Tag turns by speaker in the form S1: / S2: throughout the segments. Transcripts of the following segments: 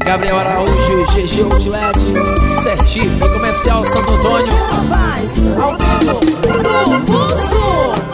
S1: Gabriel Araújo, GG Outlet, Sergipe, Comercial Santo Antônio.
S2: Faz ao vivo no pulso.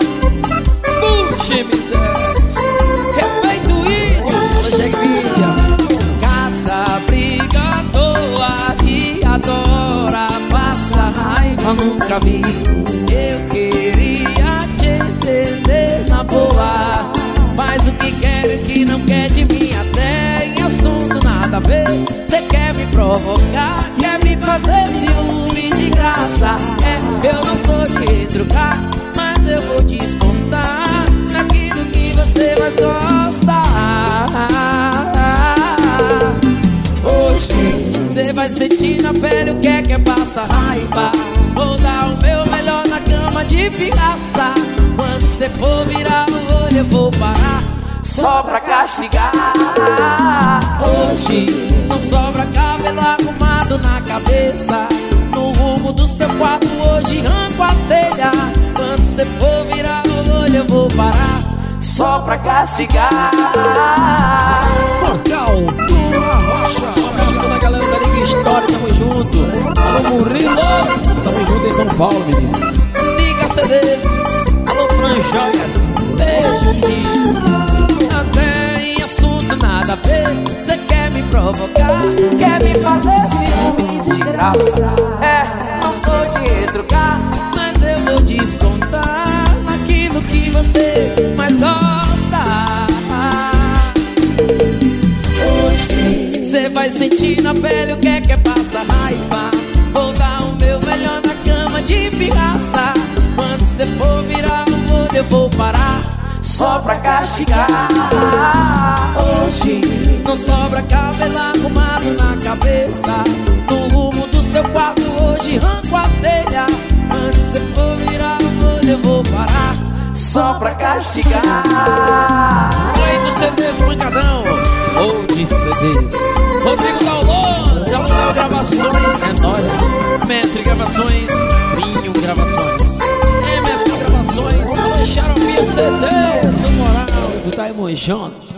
S1: Chimitex, respeito o índio, Jeguilha. Caça, briga à toa e adora, passa raiva, nunca vi. Eu queria te entender na boa, faz o que quer, que não quer de mim até em assunto nada a ver. Cê quer me provocar, quer me fazer ciúme de graça. Eu não sou de trucar, mas eu vou descontar naquilo que você mais gosta. Hoje cê vai sentir na pele o que é passa raiva. Vou dar o meu melhor na cama de pirraça. Quando cê for virar o olho eu vou parar só pra castigar. Hoje não sobra cabelo arrumado na cabeça. No rumo do seu quarto hoje arranco a telha. Quando cê for virar o olho eu vou parar só pra castigar.
S3: Portal do Arrocha. Um abraço pra galera da Liga História, tamo junto. Alô Murilo, tamo junto em São Paulo, menino.
S1: Liga CDs,
S3: Alô Fran Joias, beijo, menino.
S1: Até em assunto nada a ver, cê quer me provocar, quer me fazer ciúmes de graça. Não sou de retrucar, mas eu vou descontar naquilo que você mais gosta. Hoje cê vai sentir na pele o que é passa raiva. Vou dar o meu melhor na cama de pirraça. Quando cê for virar o olho eu vou parar só pra castigar. Hoje não sobra cabelo arrumado na cabeça. No rumo do seu quarto hoje arranco a telha. Quando cê for virar o olho eu vou parar só pra castigar.
S3: Aí do CDs Pancadão, ou de CDs Rodrigo Daulon, Daulon Gravações, é nóis. Mestre Gravações, Vinho Gravações, Emerson Gravações, alô Xaropia CDs, o moral do Taimon Jones.